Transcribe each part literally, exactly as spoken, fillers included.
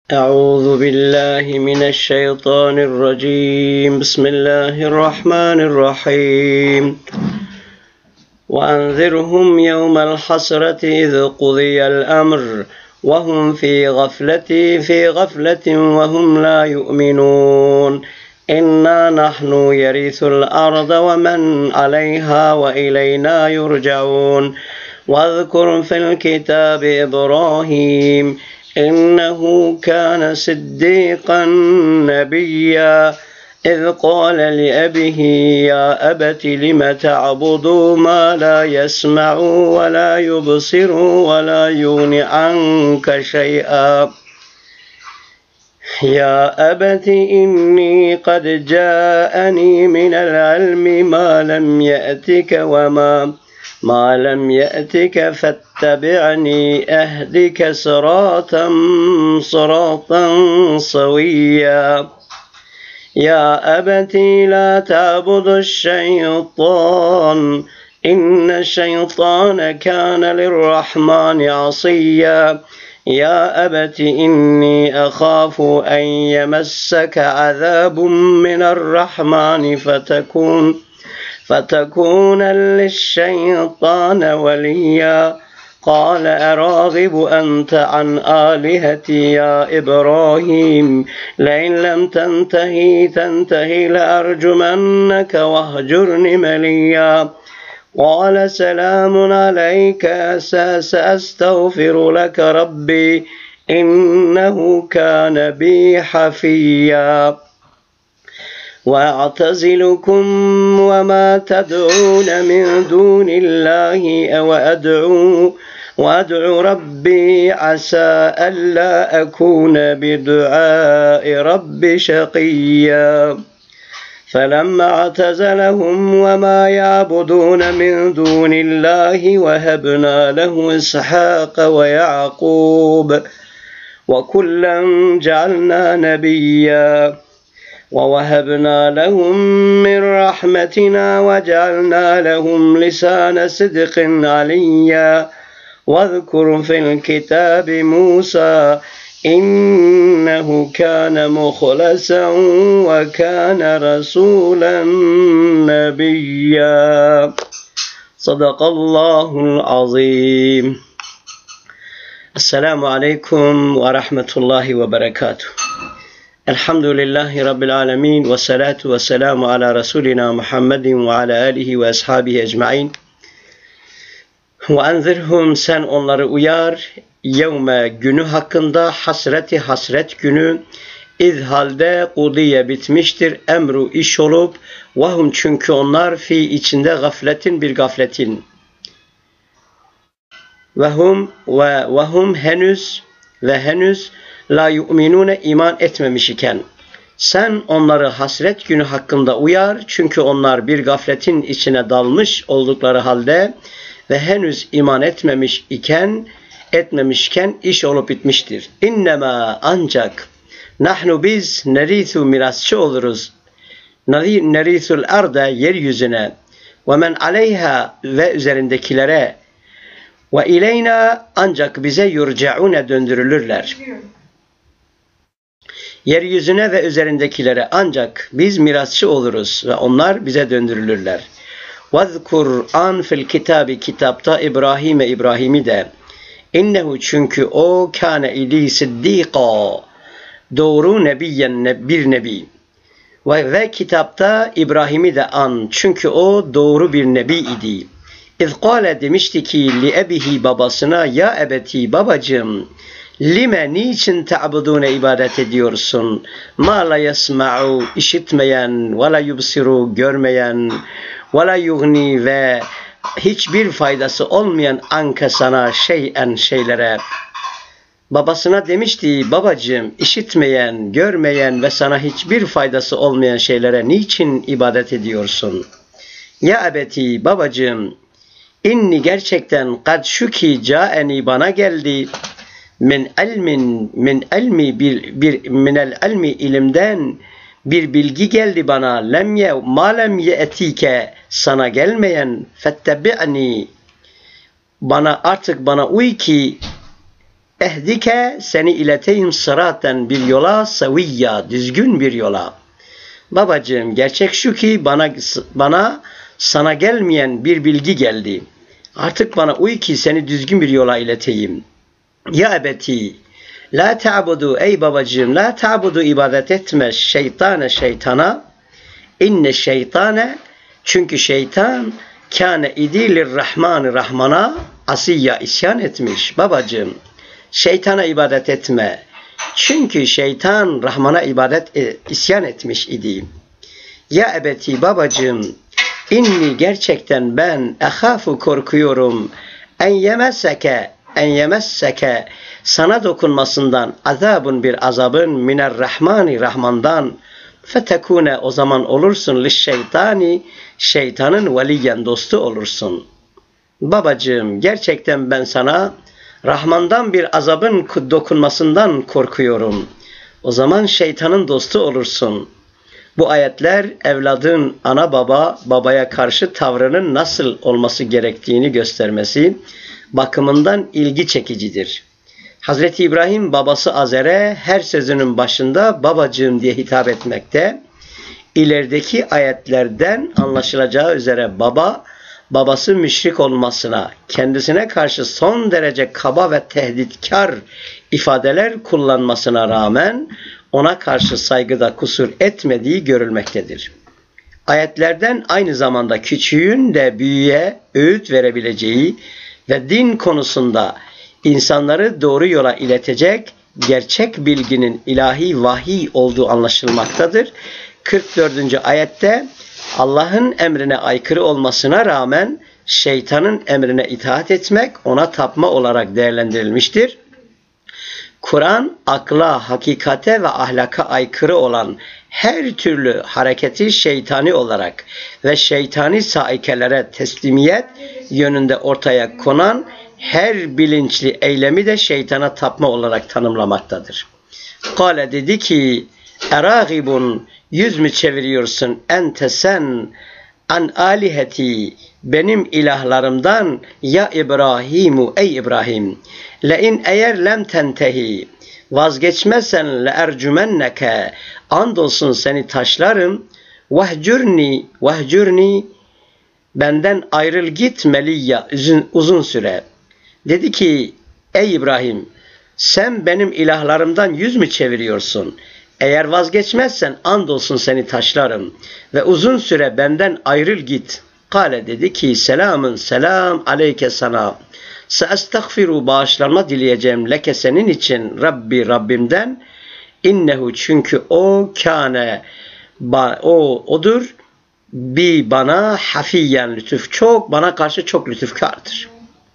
أعوذ بالله من الشيطان الرجيم. بسم الله الرحمن الرحيم. وأنذرهم يوم الحسرة إذ قضي الأمر وهم في غفلة في غفلة وهم لا يؤمنون. إنا نحن يرث الأرض ومن عليها وإلينا يرجعون. واذكر في الكتاب إبراهيم إنه كان صديقا نبيا إذ قال لأبيه يا أبت لم تعبد ما لا يسمع ولا يبصر ولا يغني عنك شيئا يا أبت إني قد جاءني من العلم ما لم يأتك وما ما لم يأتك فاتبعني أهدك صراطا صراطا سويا يا أبت لا تعبد الشيطان إن الشيطان كان للرحمن عصيا يا أبت إني أخاف أن يمسك عذاب من الرحمن فتكون فتكون للشيطان وليا قال أراغب أنت عن آلهتي يا إبراهيم لئن لم تنتهي تنتهي لأرجمنك واهجرني مليا قال سلام عليك سأستغفر لك ربي إنه كان بي حفيا وأعتزلكم وما تدعون من دون الله وأدعو وأدعو ربي عسى ألا أكون بدعاء ربي شقيا فلما اعتزلهم وما يعبدون من دون الله وهبنا له إسحاق ويعقوب وكلا جعلنا نبيا ووهبنا لهم من رحمتنا وجعلنا لهم لسان صدق عليا واذكر في الكتاب موسى إنه كان مخلصا وكان رسولا نبيا صدق الله العظيم. السلام عليكم ورحمة الله وبركاته. الحمد لله رب العالمين والصلاة والسلام على رسولنا محمد وعلى آله ve ashabihi ecmaîn. وَاَنْذِرْهُمْ sen onları uyar, yevme günü hakkında, hasreti hasret günü, iz halde kudiye bitmiştir, emru iş olup, vahum çünkü onlar fi içinde gafletin bir gafletin. Vehum ve vehum henüz ve henüz la yu'minune iman etmemiş iken sen onları hasret günü hakkında uyar çünkü onlar bir gafletin içine dalmış oldukları halde ve henüz iman etmemiş iken etmemişken iş olup bitmiştir. İnnemâ ancak nahnu biz nerithu mirasçı oluruz nerithul arda yeryüzüne ve men aleyha ve üzerindekilere ve ileyna ancak bize yurcaune döndürülürler. Yeryüzüne ve üzerindekilere ancak biz mirasçı oluruz ve onlar bize döndürülürler. وَذْكُرْ an fil kitabi kitapta İbrahim'e İbrahim'i de innehu çünkü o kâne idi siddîkâ doğru nebiyen bir nebi ve, ve kitapta İbrahim'i de an çünkü o doğru bir nebi idi. İz kâle demişti ki li ebihi babasına ya ebeti babacığım lime niçin ta'budune ibadet ediyorsun? Ma la yesma'u işitmeyen, ve la yubsiru görmeyen, ve la yugni ve hiçbir faydası olmayan anka sana şeyen şeylere. Babasına demişti babacığım işitmeyen, görmeyen ve sana hiçbir faydası olmayan şeylere niçin ibadet ediyorsun? Ya ebeti babacığım inni gerçekten kad şu ki caeni bana geldi min ilmin min ilmi bir, bir minel ilmi ilimden bir bilgi geldi bana lem ye ma lem ye'tike sana gelmeyen fettebi'ni bana artık bana uy ki Ehdike seni ileteyim sıraten bir yola saviyya düzgün bir yola. Babacığım gerçek şu ki bana bana sana gelmeyen bir bilgi geldi. Artık bana uy ki seni düzgün bir yola ileteyim. Ya ebeti la ta'budu ey babacığım la ta'budu ibadet etme şeytane şeytana. İnne şeytane çünkü şeytan kâne idilir rahmanı rahmana asiyya isyan etmiş. Babacığım şeytana ibadet etme. Çünkü şeytan Rahman'a ibadet e, isyan etmiş idi. Ya ebeti babacığım inni gerçekten ben ehafu korkuyorum en yemesseke en yemesseke sana dokunmasından azabun bir azabın miner rahmani rahmandan fetekune o zaman olursun liş şeytani şeytanın veliyen dostu olursun. Babacığım gerçekten ben sana Rahman'dan bir azabın dokunmasından korkuyorum. O zaman şeytanın dostu olursun. Bu ayetler evladın ana baba, babaya karşı tavrının nasıl olması gerektiğini göstermesi bakımından ilgi çekicidir. Hazreti İbrahim babası Azer'e her sözünün başında babacığım diye hitap etmekte. İlerideki ayetlerden anlaşılacağı üzere baba, babası müşrik olmasına, kendisine karşı son derece kaba ve tehditkar ifadeler kullanmasına rağmen ona karşı saygıda kusur etmediği görülmektedir. Ayetlerden aynı zamanda küçüğün de büyüğe öğüt verebileceği ve din konusunda insanları doğru yola iletecek gerçek bilginin ilahi vahiy olduğu anlaşılmaktadır. kırk dördüncü ayette Allah'ın emrine aykırı olmasına rağmen şeytanın emrine itaat etmek ona tapma olarak değerlendirilmiştir. Kur'an akla, hakikate ve ahlaka aykırı olan her türlü hareketi şeytani olarak ve şeytani saikelere teslimiyet yönünde ortaya konan her bilinçli eylemi de şeytana tapma olarak tanımlamaktadır. Kale dedi ki eragibun yüz mü çeviriyorsun ente sen an aliheti benim ilahlarımdan ya İbrahimu ey İbrahim le in eğer lem tentehi vazgeçmezsen le ercümenneke andolsun seni taşlarım vehcurni vehcurni benden ayrıl git meliyya uzun, uzun süre. Dedi ki ey İbrahim sen benim ilahlarımdan yüz mü çeviriyorsun? Eğer vazgeçmezsen andolsun seni taşlarım ve uzun süre benden ayrıl git. Kale dedi ki selamın selam aleyke sana. Seestagfiru bağışlanma dileyeceğim leke senin için Rabbi Rabbimden. İnnehu çünkü o kâne o odur bi bana hafiyen lütuf çok bana karşı çok lütufkardır.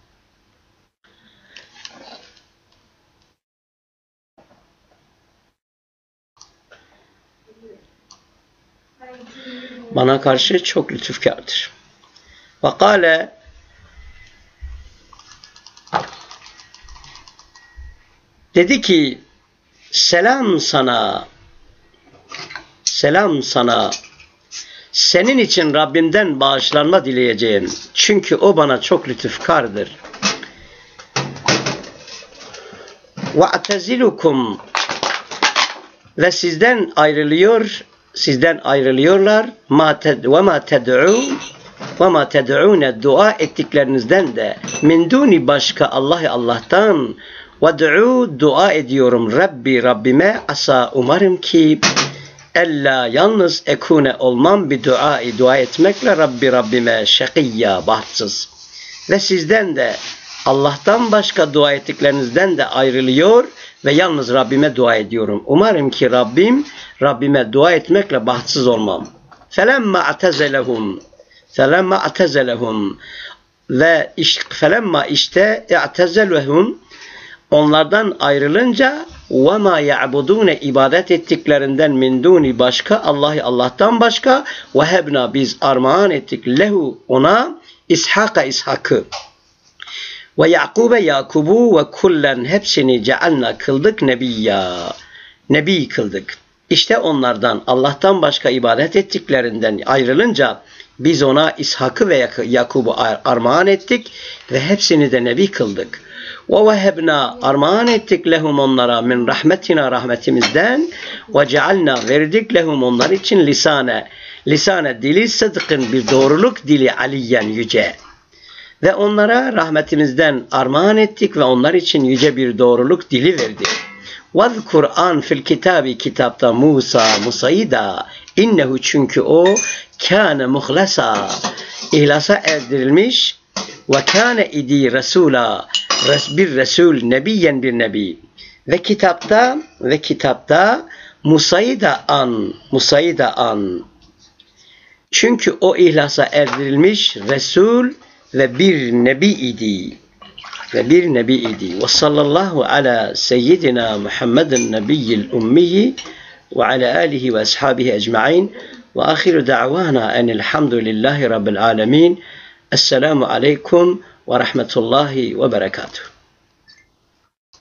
Bana karşı çok lütufkardır. Ve kâle dedi ki selam sana selam sana senin için Rabbimden bağışlanma dileyeceğim. Çünkü o bana çok lütufkardır. Ve atezilukum ve sizden ayrılıyor sizden ayrılıyorlar ma ted ve ma ted'u ve ma ted'une dua ettiklerinizden de min duni başka Allah Allah'tan ve du'u dua ediyorum Rabbi Rabbime asa umarım ki ella yalnız ekune olmam bir dua dua etmekle Rabbi Rabbime şakiyya bahtsız ve sizden de Allah'tan başka dua ettiklerinizden de ayrılıyor ve yalnız Rabbime dua ediyorum. Umarım ki Rabbim Rabbime dua etmekle bahtsız olmam. Felemma atezelehum felemma atezelehum ve iş, felemma işte i'tezelehum onlardan ayrılınca ve ma ya'budune ibadet ettiklerinden min duni başka Allah Allah'tan başka ve hebna biz armağan ettik lehu ona İshak'a İshak'ı ve Yakub'e Yakub'u ve kullen hepsini cealna kıldık nebiyya nebi kıldık. İşte onlardan Allah'tan başka ibadet ettiklerinden ayrılınca Biz ona İshak'ı ve Yakub'u armağan ettik ve hepsini de nebi kıldık. وَوَهَبْنَا armağan ettik lehum onlara min rahmetina rahmetimizden ve cealna verdik lehum onlar için lisane lisane dili sıdkın bir doğruluk dili aliyen yüce. Ve onlara rahmetimizden armağan ettik ve onlar için yüce bir doğruluk dili verdik. وَذْكُرْ an fil kitabi kitapta Musa Musa'yı da innehu çünkü o kâne muhlasa ihlasa erdirilmiş ve kâne idi resula bir resul nebiyen bir nebi ve kitapta ve kitapta Musa'yı da an Musa'yı da an çünkü o ihlasa erdirilmiş resul ve bir nebi idi ve bir nebi idi. Ve sallallahu ala seyyidina Muhammedin nebiyyil ummiyi ve ala alihi ve ashabihi ecma'in ve ahiru da'vana enilhamdülillahi rabbil alemin. Esselamu aleyküm ve rahmetullahi ve berekatuhu.